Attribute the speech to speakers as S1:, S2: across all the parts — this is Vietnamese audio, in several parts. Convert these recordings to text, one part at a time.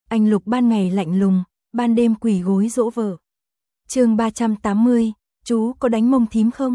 S1: Anh Lục ban ngày lạnh lùng, ban đêm quỳ gối dỗ vợ. Chương 380, chú có đánh mông thím không?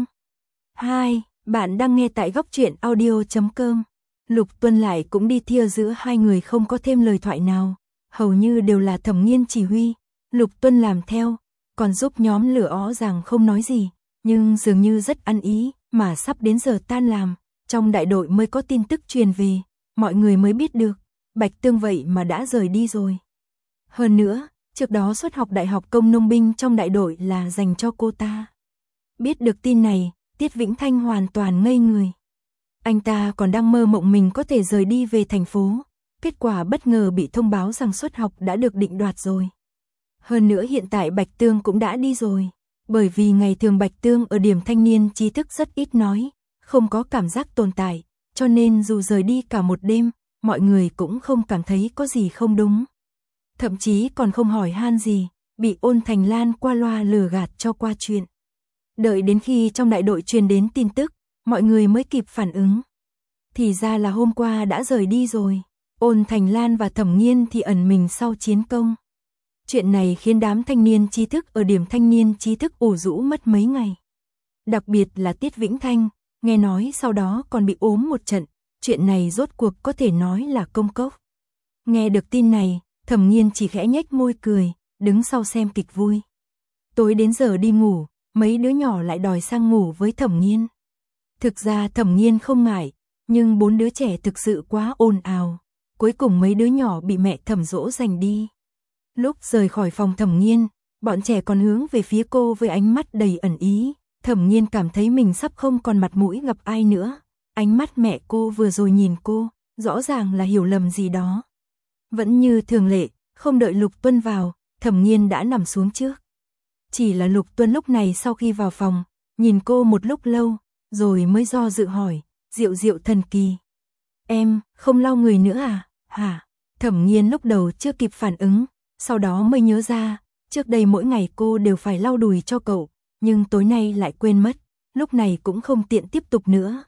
S1: 2. Bạn đang nghe tại góc truyện audio.com. Lục Tuân lại cũng đi thia giữa hai người, không có thêm lời thoại nào, hầu như đều là Thẩm Nghiên chỉ huy. Lục Tuân làm theo, còn giúp nhóm lửa ó rằng không nói gì, nhưng dường như rất ăn ý, mà sắp đến giờ tan làm, trong đại đội mới có tin tức truyền về, mọi người mới biết được, Bạch Tương vậy mà đã rời đi rồi. Hơn nữa, trước đó suất học đại học công nông binh trong đại đội là dành cho cô ta. Biết được tin này, Tiết Vĩnh Thanh hoàn toàn ngây người. Anh ta còn đang mơ mộng mình có thể rời đi về thành phố, kết quả bất ngờ bị thông báo rằng suất học đã được định đoạt rồi. Hơn nữa hiện tại Bạch Tương cũng đã đi rồi, bởi vì ngày thường Bạch Tương ở điểm thanh niên trí thức rất ít nói, không có cảm giác tồn tại, cho nên dù rời đi cả một đêm, mọi người cũng không cảm thấy có gì không đúng. Thậm chí còn không hỏi han gì, bị Ôn Thành Lan qua loa lừa gạt cho qua chuyện. Đợi đến khi trong đại đội truyền đến tin tức, mọi người mới kịp phản ứng. Thì ra là hôm qua đã rời đi rồi, Ôn Thành Lan và Thẩm Nghiên thì ẩn mình sau chiến công. Chuyện này khiến đám thanh niên trí thức ở điểm thanh niên trí thức ủ rũ mất mấy ngày. Đặc biệt là Tiết Vĩnh Thanh, nghe nói sau đó còn bị ốm một trận, chuyện này rốt cuộc có thể nói là công cốc. Nghe được tin này, Thẩm Nghiên chỉ khẽ nhếch môi cười, đứng sau xem kịch vui. Tối đến giờ đi ngủ, mấy đứa nhỏ lại đòi sang ngủ với Thẩm Nghiên. Thực ra Thẩm Nghiên không ngại, nhưng 4 đứa trẻ thực sự quá ồn ào, cuối cùng mấy đứa nhỏ bị mẹ Thẩm dỗ dành đi. Lúc rời khỏi phòng Thẩm Nghiên, bọn trẻ còn hướng về phía cô với ánh mắt đầy ẩn ý. Thẩm Nghiên cảm thấy mình sắp không còn mặt mũi gặp ai nữa. Ánh mắt mẹ cô vừa rồi nhìn cô, rõ ràng là hiểu lầm gì đó. Vẫn như thường lệ, không đợi Lục Tuân vào, Thẩm Nghiên đã nằm xuống trước. Chỉ là Lục Tuân lúc này sau khi vào phòng, nhìn cô một lúc lâu, rồi mới do dự hỏi, Diệu Diệu thần kỳ. Em, không lau người nữa à? Hả? Thẩm Nghiên lúc đầu chưa kịp phản ứng, sau đó mới nhớ ra, trước đây mỗi ngày cô đều phải lau đùi cho cậu, nhưng tối nay lại quên mất, lúc này cũng không tiện tiếp tục nữa.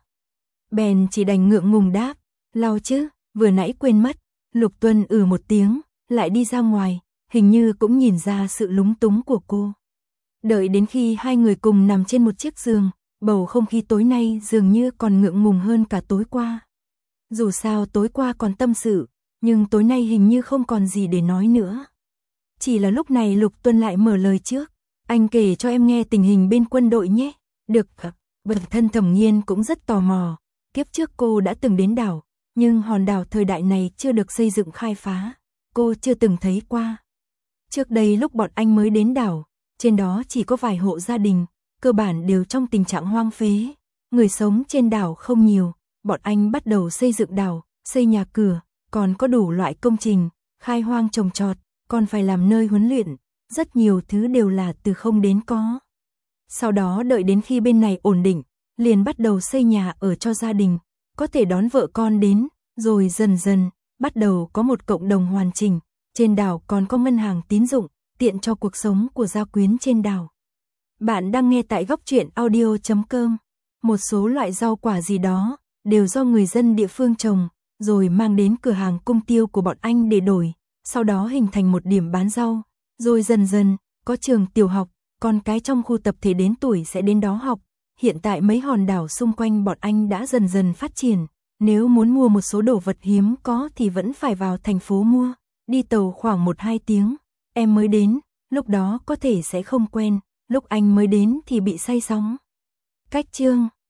S1: Bèn chỉ đành ngượng ngùng đáp, lau chứ, vừa nãy quên mất. Lục Tuân một tiếng, lại đi ra ngoài, hình như cũng nhìn ra sự lúng túng của cô. Đợi đến khi hai người cùng nằm trên một chiếc giường, bầu không khí tối nay dường như còn ngượng ngùng hơn cả tối qua. Dù sao tối qua còn tâm sự, nhưng tối nay hình như không còn gì để nói nữa. Chỉ là lúc này Lục Tuân lại mở lời trước, anh kể cho em nghe tình hình bên quân đội nhé. Được, bản thân Thẩm Nghiên cũng rất tò mò, kiếp trước cô đã từng đến đảo, nhưng hòn đảo thời đại này chưa được xây dựng khai phá, cô chưa từng thấy qua. Trước đây lúc bọn anh mới đến đảo, trên đó chỉ có vài hộ gia đình, cơ bản đều trong tình trạng hoang phế, người sống trên đảo không nhiều, bọn anh bắt đầu xây dựng đảo, xây nhà cửa, còn có đủ loại công trình, khai hoang trồng trọt, còn phải làm nơi huấn luyện, rất nhiều thứ đều là từ không đến có. Sau đó đợi đến khi bên này ổn định, liền bắt đầu xây nhà ở cho gia đình, có thể đón vợ con đến, rồi dần dần, bắt đầu có một cộng đồng hoàn chỉnh, trên đảo còn có ngân hàng tín dụng, tiện cho cuộc sống của gia quyến trên đảo. Bạn đang nghe tại góc truyện audio.com, một số loại rau quả gì đó, đều do người dân địa phương trồng, rồi mang đến cửa hàng cung tiêu của bọn anh để đổi, sau đó hình thành một điểm bán rau, rồi dần dần, có trường tiểu học, con cái trong khu tập thể đến tuổi sẽ đến đó học. Hiện tại mấy hòn đảo xung quanh bọn anh đã dần dần phát triển, nếu muốn mua một số đồ vật hiếm có thì vẫn phải vào thành phố mua, đi tàu khoảng 1-2 tiếng, em mới đến, lúc đó có thể sẽ không quen, lúc anh mới đến thì bị say sóng. Cách chương